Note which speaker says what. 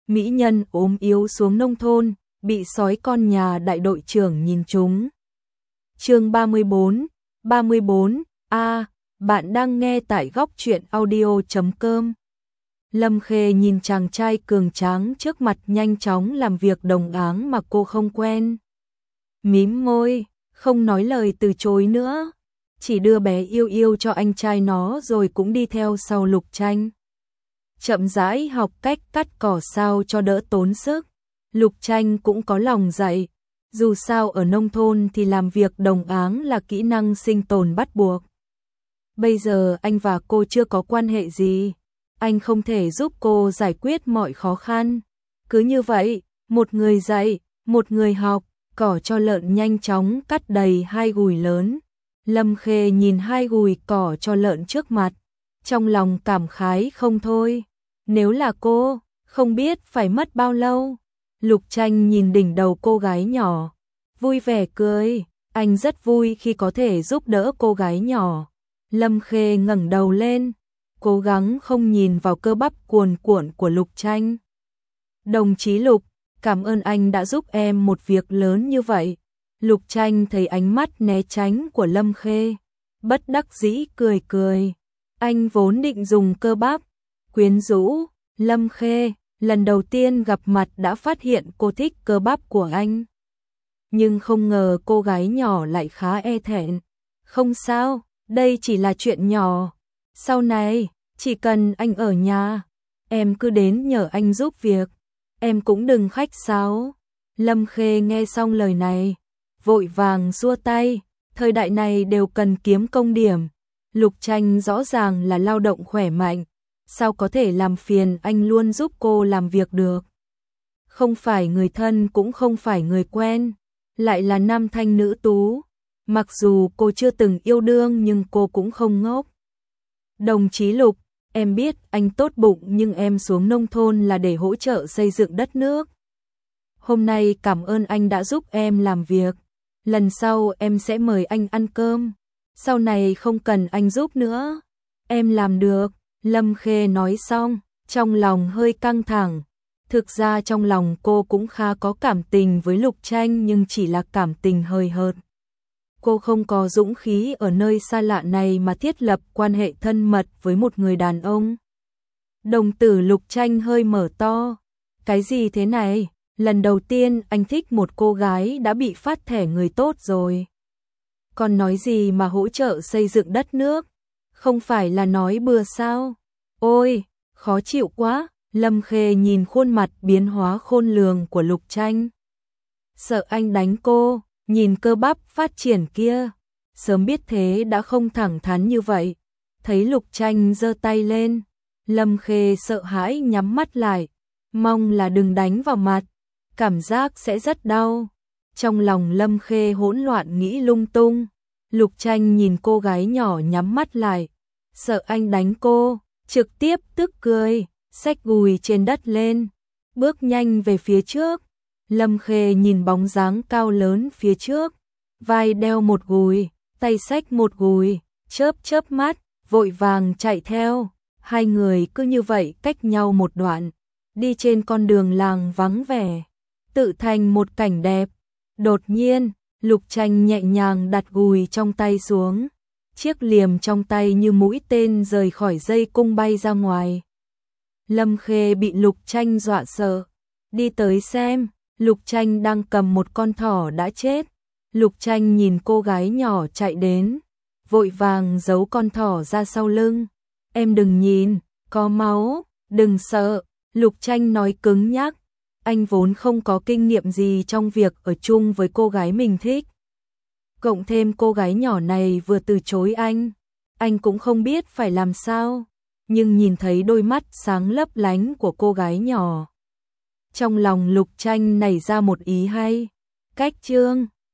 Speaker 1: mỹ nhân ốm yếu xuống nông thôn, bị sói con nhà đại đội trưởng nhìn trúng. Chương 34, bạn đang nghe tại góc truyện audio.com. Lâm Khê nhìn chàng trai cường tráng trước mặt nhanh chóng làm việc đồng áng mà cô không quen. Mím môi, không nói lời từ chối nữa, chỉ đưa bé yêu yêu cho anh trai nó rồi cũng đi theo sau Lục Tranh. Chậm rãi học cách cắt cỏ sao cho đỡ tốn sức. Lục Tranh cũng có lòng dạy, dù sao ở nông thôn thì làm việc đồng áng là kỹ năng sinh tồn bắt buộc. Bây giờ anh và cô chưa có quan hệ gì, anh không thể giúp cô giải quyết mọi khó khăn. Cứ như vậy, một người dạy, một người học, cỏ cho lợn nhanh chóng cắt đầy 2 gùi lớn. Lâm Khê nhìn 2 gùi cỏ cho lợn trước mặt, trong lòng cảm khái không thôi. Nếu là cô, không biết phải mất bao lâu. Lục Tranh nhìn đỉnh đầu cô gái nhỏ, vui vẻ cười, anh rất vui khi có thể giúp đỡ cô gái nhỏ. Lâm Khê ngẩng đầu lên, cố gắng không nhìn vào cơ bắp cuồn cuộn của Lục Tranh. Đồng chí Lục, cảm ơn anh đã giúp em một việc lớn như vậy. Lục Tranh thấy ánh mắt né tránh của Lâm Khê, bất đắc dĩ cười cười. Anh vốn định dùng cơ bắp quyến rũ Lâm Khê, lần đầu tiên gặp mặt đã phát hiện cô thích cơ bắp của anh. Nhưng không ngờ cô gái nhỏ lại khá e thẹn. Không sao, đây chỉ là chuyện nhỏ. Sau này, chỉ cần anh ở nhà, em cứ đến nhờ anh giúp việc. Em cũng đừng khách sáo. Lâm Khê nghe xong lời này, vội vàng xua tay. Thời đại này đều cần kiếm công điểm. Lục Tranh rõ ràng là lao động khỏe mạnh, sao có thể làm phiền anh luôn giúp cô làm việc được. Không phải người thân cũng không phải người quen, lại là nam thanh nữ tú. Mặc dù cô chưa từng yêu đương nhưng cô cũng không ngốc. Đồng chí Lục, em biết anh tốt bụng nhưng em xuống nông thôn là để hỗ trợ xây dựng đất nước. Hôm nay cảm ơn anh đã giúp em làm việc. Lần sau em sẽ mời anh ăn cơm. Sau này không cần anh giúp nữa. Em làm được. Lâm Khê nói xong, trong lòng hơi căng thẳng. Thực ra trong lòng cô cũng khá có cảm tình với Lục Tranh nhưng chỉ là cảm tình hời hợt. Cô không có dũng khí ở nơi xa lạ này mà thiết lập quan hệ thân mật với một người đàn ông. Đồng tử Lục Tranh hơi mở to. Cái gì thế này? Lần đầu tiên anh thích một cô gái đã bị phát thẻ người tốt rồi. Còn nói gì mà hỗ trợ xây dựng đất nước? Không phải là nói bừa sao? Ôi, khó chịu quá. Lâm Khê nhìn khuôn mặt biến hóa khôn lường của Lục Tranh. Sợ anh đánh cô, nhìn cơ bắp phát triển kia. Sớm biết thế đã không thẳng thắn như vậy. Thấy Lục Tranh giơ tay lên, Lâm Khê sợ hãi nhắm mắt lại. Mong là đừng đánh vào mặt, cảm giác sẽ rất đau. Trong lòng Lâm Khê hỗn loạn nghĩ lung tung. Lục Tranh nhìn cô gái nhỏ nhắm mắt lại, sợ anh đánh cô, trực tiếp tức cười, xách gùi trên đất lên, bước nhanh về phía trước. Lâm Khê nhìn bóng dáng cao lớn phía trước, vai đeo một gùi, tay xách một gùi, chớp chớp mắt, vội vàng chạy theo. Hai người cứ như vậy cách nhau một đoạn, đi trên con đường làng vắng vẻ, tự thành một cảnh đẹp. Đột nhiên, Lục Tranh nhẹ nhàng đặt gùi trong tay xuống, chiếc liềm trong tay như mũi tên rời khỏi dây cung bay ra ngoài. Lâm Khê bị Lục Tranh dọa sợ, đi tới xem, Lục Tranh đang cầm một con thỏ đã chết. Lục Tranh nhìn cô gái nhỏ chạy đến, vội vàng giấu con thỏ ra sau lưng. Em đừng nhìn, có máu, đừng sợ. Lục Tranh nói cứng nhắc, anh vốn không có kinh nghiệm gì trong việc ở chung với cô gái mình thích. Cộng thêm cô gái nhỏ này vừa từ chối anh cũng không biết phải làm sao. Nhưng nhìn thấy đôi mắt sáng lấp lánh của cô gái nhỏ, trong lòng Lục Tranh nảy ra một ý hay. Cách chương